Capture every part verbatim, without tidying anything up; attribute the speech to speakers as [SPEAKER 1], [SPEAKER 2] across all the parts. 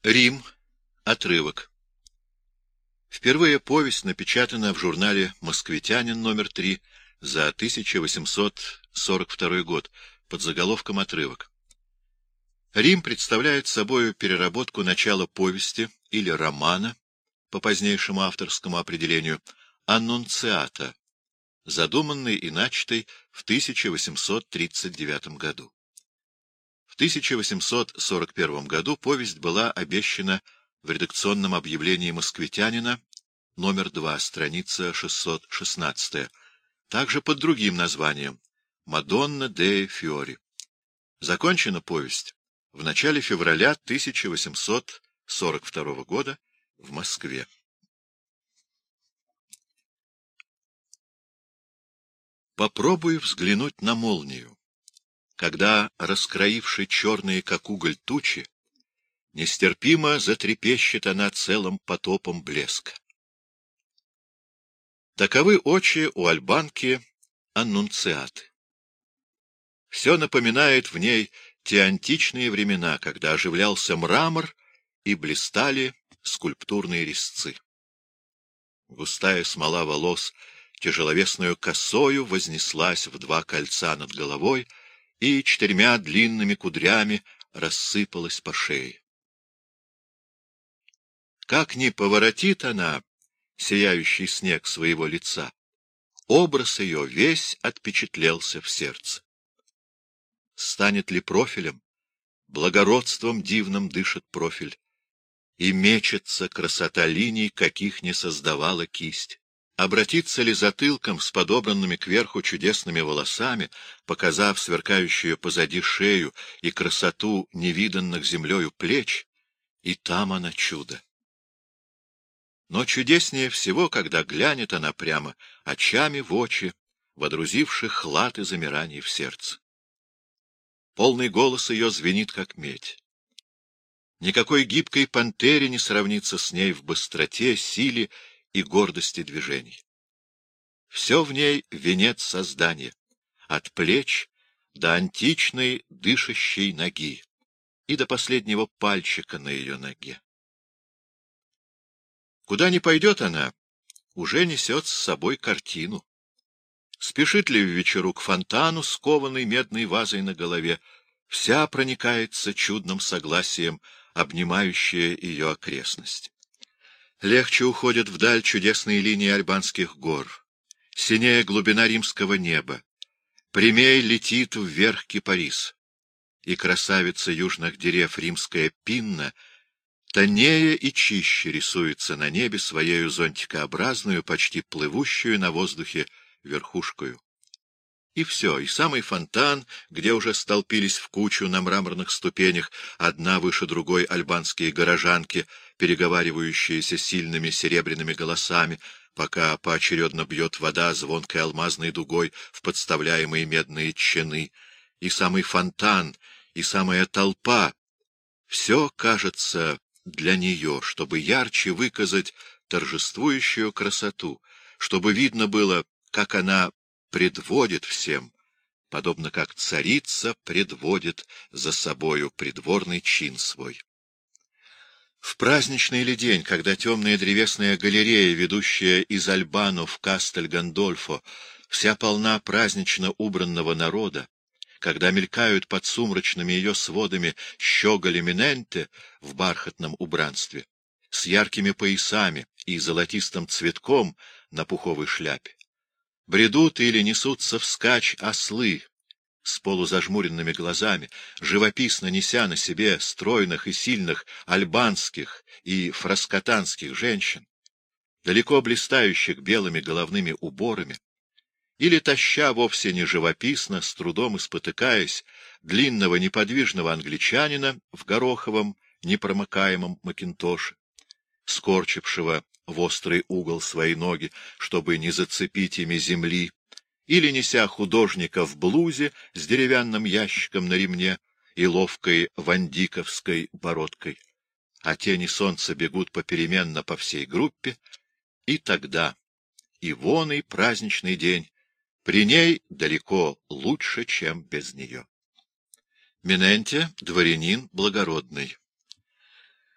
[SPEAKER 1] Рим. Отрывок. Впервые повесть напечатана в журнале «Москвитянин» номер три за тысяча восемьсот сорок второй год под заголовком «Отрывок». Рим представляет собою переработку начала повести или романа, по позднейшему авторскому определению, «Аннунциата», задуманной и начатой в тысяча восемьсот тридцать девятом году. В тысяча восемьсот сорок первом году повесть была обещана в редакционном объявлении «Москвитянина» номер два, страница шестьсот шестнадцатая, также под другим названием «Мадонна де Фиори». Закончена повесть в начале февраля тысяча восемьсот сорок второго года в Москве. Попробуй взглянуть на молнию, когда, раскроивши черные, как уголь, тучи, нестерпимо затрепещет она целым потопом блеска. Таковы очи у Альбанки Аннунциаты. Все напоминает в ней те античные времена, когда оживлялся мрамор и блистали скульптурные резцы. Густая смола волос тяжеловесною косою вознеслась в два кольца над головой и четырьмя длинными кудрями рассыпалась по шее. Как ни поворотит она сияющий снег своего лица, образ ее весь отпечатлелся в сердце. Станет ли профилем? Благородством дивным дышит профиль, и мечется красота линий, каких не создавала кисть. Обратится ли затылком с подобранными кверху чудесными волосами, показав сверкающую позади шею и красоту невиданных землею плеч, и там она чудо. Но чудеснее всего, когда глянет она прямо очами в очи, водрузивших хлад и замираний в сердце. Полный голос ее звенит, как медь. Никакой гибкой пантере не сравнится с ней в быстроте, силе и гордости движений. Все в ней венец создания, от плеч до античной дышащей ноги и до последнего пальчика на ее ноге. Куда ни пойдет она, уже несет с собой картину. Спешит ли в вечеру к фонтану с кованой медной вазой на голове, вся проникается чудным согласием, обнимающая ее окрестность. Легче уходят вдаль чудесные линии альбанских гор, синея глубина римского неба, прямей летит вверх кипарис, и красавица южных дерев римская Пинна тоннее и чище рисуется на небе своею зонтикообразную, почти плывущую на воздухе верхушкою. И все, и самый фонтан, где уже столпились в кучу на мраморных ступенях одна выше другой альбанские горожанки, переговаривающиеся сильными серебряными голосами, пока поочередно бьет вода звонкой алмазной дугой в подставляемые медные чаны, и самый фонтан, и самая толпа — все кажется для нее, чтобы ярче выказать торжествующую красоту, чтобы видно было, как она предводит всем, подобно как царица предводит за собою придворный чин свой. В праздничный ли день, когда темная древесная галерея, ведущая из Альбано в Кастель-Гандольфо, вся полна празднично убранного народа, когда мелькают под сумрачными ее сводами щеголи Миненте в бархатном убранстве, с яркими поясами и золотистым цветком на пуховой шляпе, бредут или несутся вскачь ослы с полузажмуренными глазами, живописно неся на себе стройных и сильных альбанских и фраскотанских женщин, далеко блистающих белыми головными уборами, или таща вовсе не живописно, с трудом и спотыкаясь, длинного неподвижного англичанина в гороховом непромокаемом макинтоше, скорчившего в острый угол свои ноги, чтобы не зацепить ими земли, или неся художника в блузе с деревянным ящиком на ремне и ловкой вандиковской бородкой, а тени солнца бегут попеременно по всей группе, и тогда, и вон и праздничный день, при ней далеко лучше, чем без нее. Миненте — дворянин благородный.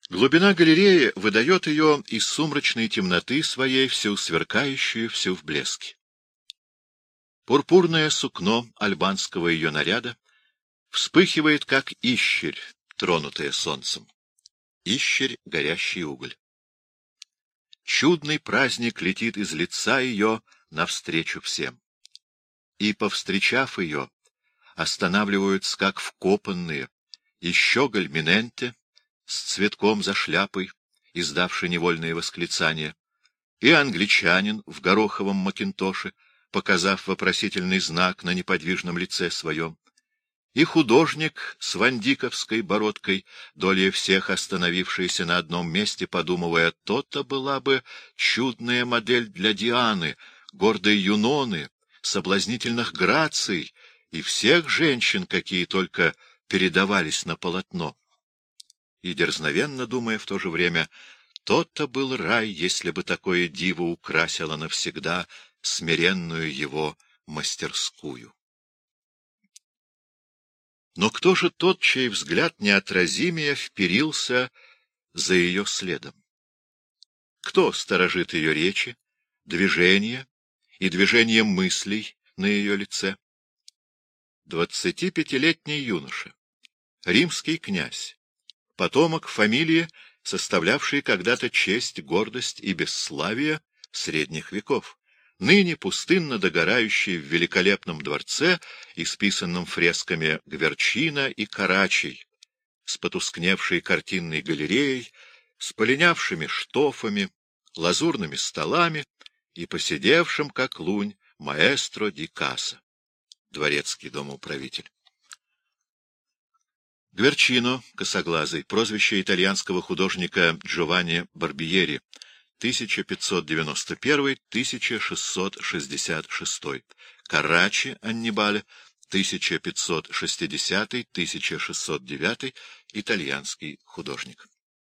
[SPEAKER 1] Глубина галереи выдает ее из сумрачной темноты своей, всю сверкающую, всю в блеске. Пурпурное сукно альбанского ее наряда вспыхивает, как ищерь, тронутая солнцем. Ищерь — горящий уголь. Чудный праздник летит из лица ее навстречу всем. И, повстречав ее, останавливаются, как вкопанные, и щеголь Миненте с цветком за шляпой, издавший невольные восклицания, и англичанин в гороховом макинтоше, показав вопросительный знак на неподвижном лице своем, и художник с вандиковской бородкой, долей всех остановившийся на одном месте, подумывая, то-то была бы чудная модель для Дианы, гордой Юноны, соблазнительных граций и всех женщин, какие только передавались на полотно. И дерзновенно думая в то же время, то-то был рай, если бы такое диво украсило навсегда смиренную его мастерскую. Но кто же тот, чей взгляд неотразимее вперился за ее следом? Кто сторожит ее речи, движения и движения мыслей на ее лице? Двадцатипятилетний юноша, римский князь, потомок фамилии, составлявшей когда-то честь, гордость и бесславие средних веков, ныне пустынно догорающий в великолепном дворце, исписанном фресками Гверчина и Карачей, с потускневшей картинной галереей, с полинявшими штофами, лазурными столами и поседевшим, как лунь, маэстро ди Каса, дворецкий домоуправитель. Гверчино, косоглазый, прозвище итальянского художника Джованни Барбиери, тысяча пятьсот девяносто первый — тысяча шестьсот шестьдесят шестой. Карачи Аннибале, тысяча пятьсот шестидесятый — тысяча шестьсот девятый, итальянский художник.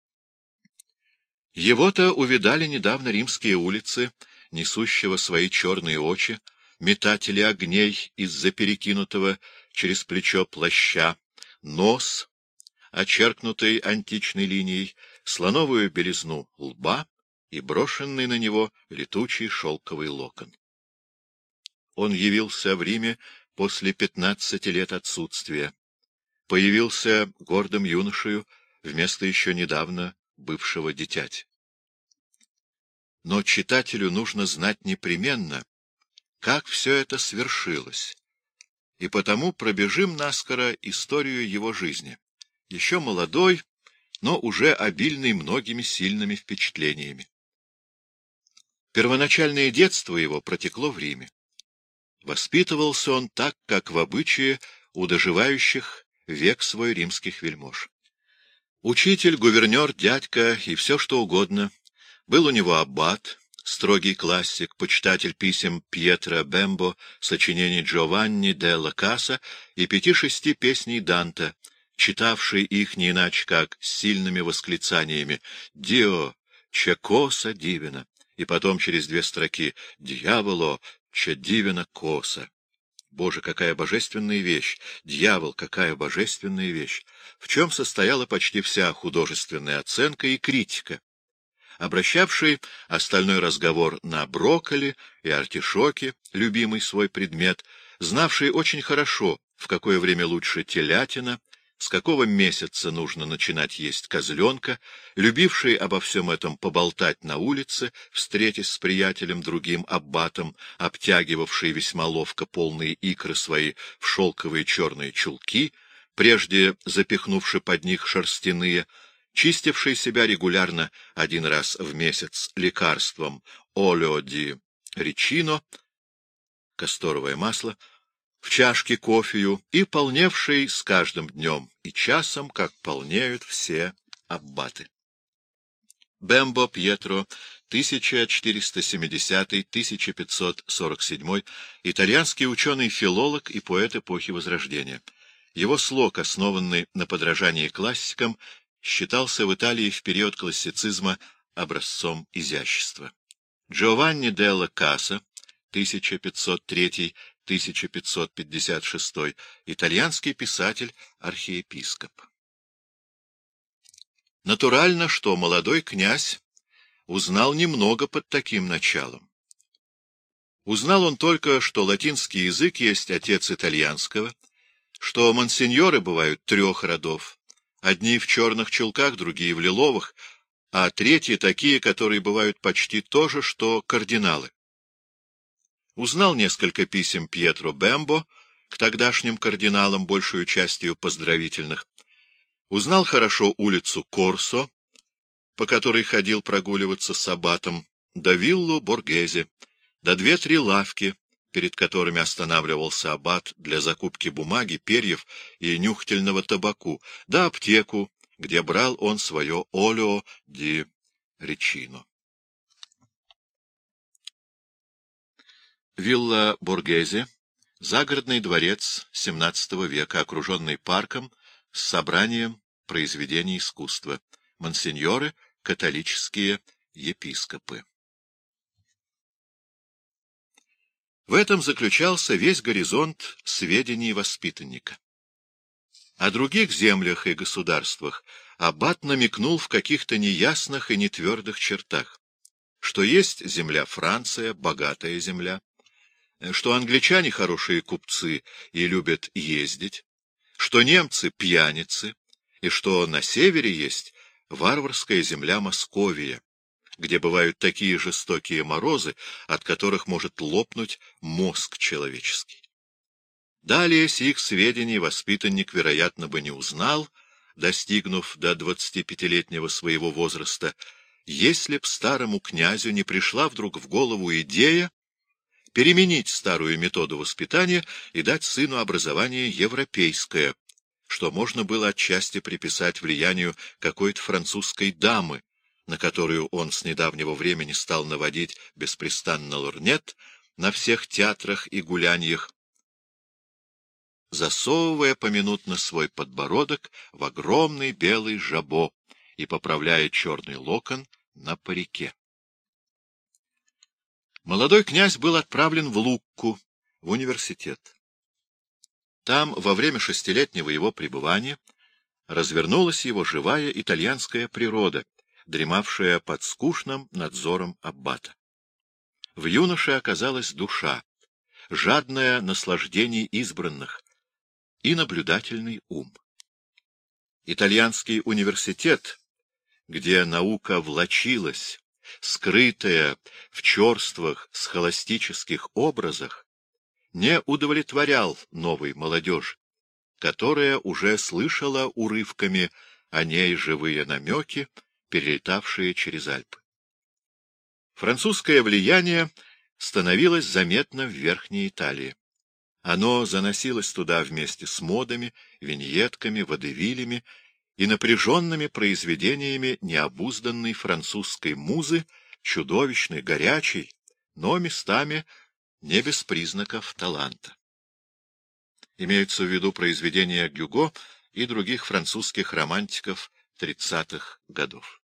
[SPEAKER 1] Его-то увидали недавно римские улицы, несущего свои черные очи, метатели огней из-за перекинутого через плечо плаща, нос, очеркнутый античной линией, слоновую белизну лба и брошенный на него летучий шелковый локон. Он явился в Риме после пятнадцати лет отсутствия, появился гордым юношею вместо еще недавно бывшего дитяти. Но читателю нужно знать непременно, как все это свершилось, и потому пробежим наскоро историю его жизни, еще молодой, но уже обильный многими сильными впечатлениями. Первоначальное детство его протекло в Риме. Воспитывался он так, как в обычае у доживающих век свой римских вельмож. Учитель, гувернер, дядька и все что угодно. Был у него аббат, строгий классик, почитатель писем Пьетро Бембо, сочинений Джованни делла Каса и пяти-шести песней Данте, читавший их не иначе, как с сильными восклицаниями «Дио, че коса дивина», и потом через две строки «Дьяволо, че дивина коса». Боже, какая божественная вещь! Дьявол, какая божественная вещь! В чем состояла почти вся художественная оценка и критика, обращавший остальной разговор на брокколи и артишоки, любимый свой предмет, знавший очень хорошо, в какое время лучше телятина, с какого месяца нужно начинать есть козленка, любивший обо всем этом поболтать на улице, встретясь с приятелем другим аббатом, обтягивавший весьма ловко полные икры свои в шелковые черные чулки, прежде запихнувши под них шерстяные, чистивший себя регулярно один раз в месяц лекарством олео ди ричино, касторовое масло, в чашке кофею и полневший с каждым днем и часом, как полнеют все аббаты. Бембо Пьетро, тысяча четыреста семидесятый — тысяча пятьсот сорок седьмой, итальянский ученый-филолог и поэт эпохи Возрождения. Его слог, основанный на подражании классикам, считался в Италии в период классицизма образцом изящества. Джованни делла Каса, тысяча пятьсот третий — тысяча пятьсот пятьдесят шестой, итальянский писатель, архиепископ. Натурально, что молодой князь узнал немного под таким началом. Узнал он только, что латинский язык есть отец итальянского, что монсеньоры бывают трех родов, одни в черных чулках, другие в лиловых, а третьи такие, которые бывают почти то же, что кардиналы. Узнал несколько писем Пьетро Бембо к тогдашним кардиналам, большую частью поздравительных. Узнал хорошо улицу Корсо, по которой ходил прогуливаться с аббатом, до виллу Боргезе, до две-три лавки, перед которыми останавливался аббат для закупки бумаги, перьев и нюхательного табаку, до аптеку, где брал он свое олео ди речино. Вилла Боргезе — загородный дворец семнадцатого века, окруженный парком с собранием произведений искусства. Монсеньоры — католические епископы. В этом заключался весь горизонт сведений воспитанника. О других землях и государствах аббат намекнул в каких-то неясных и нетвердых чертах, что есть земля Франция, богатая земля, что англичане хорошие купцы и любят ездить, что немцы пьяницы, и что на севере есть варварская земля Московия, где бывают такие жестокие морозы, от которых может лопнуть мозг человеческий. Далее сих сведений воспитанник, вероятно, бы не узнал, достигнув до двадцатипятилетнего своего возраста, если б старому князю не пришла вдруг в голову идея переменить старую методу воспитания и дать сыну образование европейское, что можно было отчасти приписать влиянию какой-то французской дамы, на которую он с недавнего времени стал наводить беспрестанно лорнет на всех театрах и гуляньях, засовывая поминутно свой подбородок в огромный белый жабо и поправляя черный локон на парике. Молодой князь был отправлен в Лукку, в университет. Там, во время шестилетнего его пребывания, развернулась его живая итальянская природа, дремавшая под скучным надзором аббата. В юноше оказалась душа, жадная наслаждений избранных, и наблюдательный ум. Итальянский университет, где наука влачилась, скрытая в черствах схоластических образах, не удовлетворял новой молодежи, которая уже слышала урывками о ней живые намеки, перелетавшие через Альпы. Французское влияние становилось заметно в Верхней Италии. Оно заносилось туда вместе с модами, виньетками, водевилями и напряженными произведениями необузданной французской музы, чудовищной, горячей, но местами не без признаков таланта. Имеются в виду произведения Гюго и других французских романтиков тридцатых годов.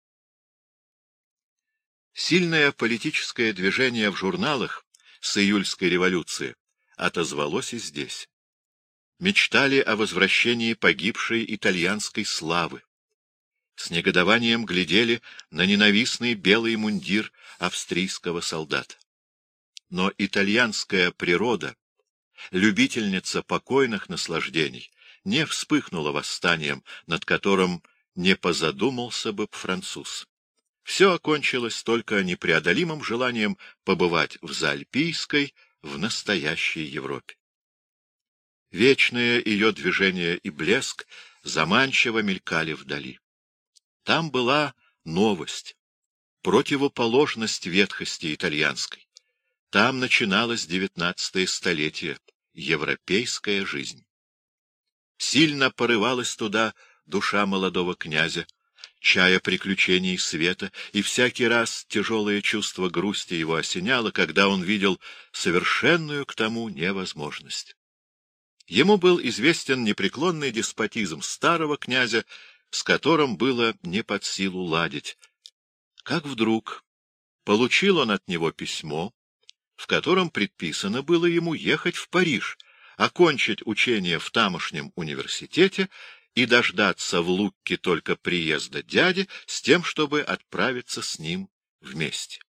[SPEAKER 1] Сильное политическое движение в журналах с июльской революции отозвалось и здесь. Мечтали о возвращении погибшей итальянской славы. С негодованием глядели на ненавистный белый мундир австрийского солдата. Но итальянская природа, любительница покойных наслаждений, не вспыхнула восстанием, над которым не позадумался бы француз. Все окончилось только непреодолимым желанием побывать в заальпийской, в настоящей Европе. Вечное ее движение и блеск заманчиво мелькали вдали. Там была новость, противоположность ветхости итальянской. Там начиналось девятнадцатое столетие, европейская жизнь. Сильно порывалась туда душа молодого князя, чая приключений света, и всякий раз тяжелое чувство грусти его осеняло, когда он видел совершенную к тому невозможность. Ему был известен непреклонный деспотизм старого князя, с которым было не под силу ладить. Как вдруг получил он от него письмо, в котором предписано было ему ехать в Париж, окончить учение в тамошнем университете и дождаться в Лукке только приезда дяди с тем, чтобы отправиться с ним вместе.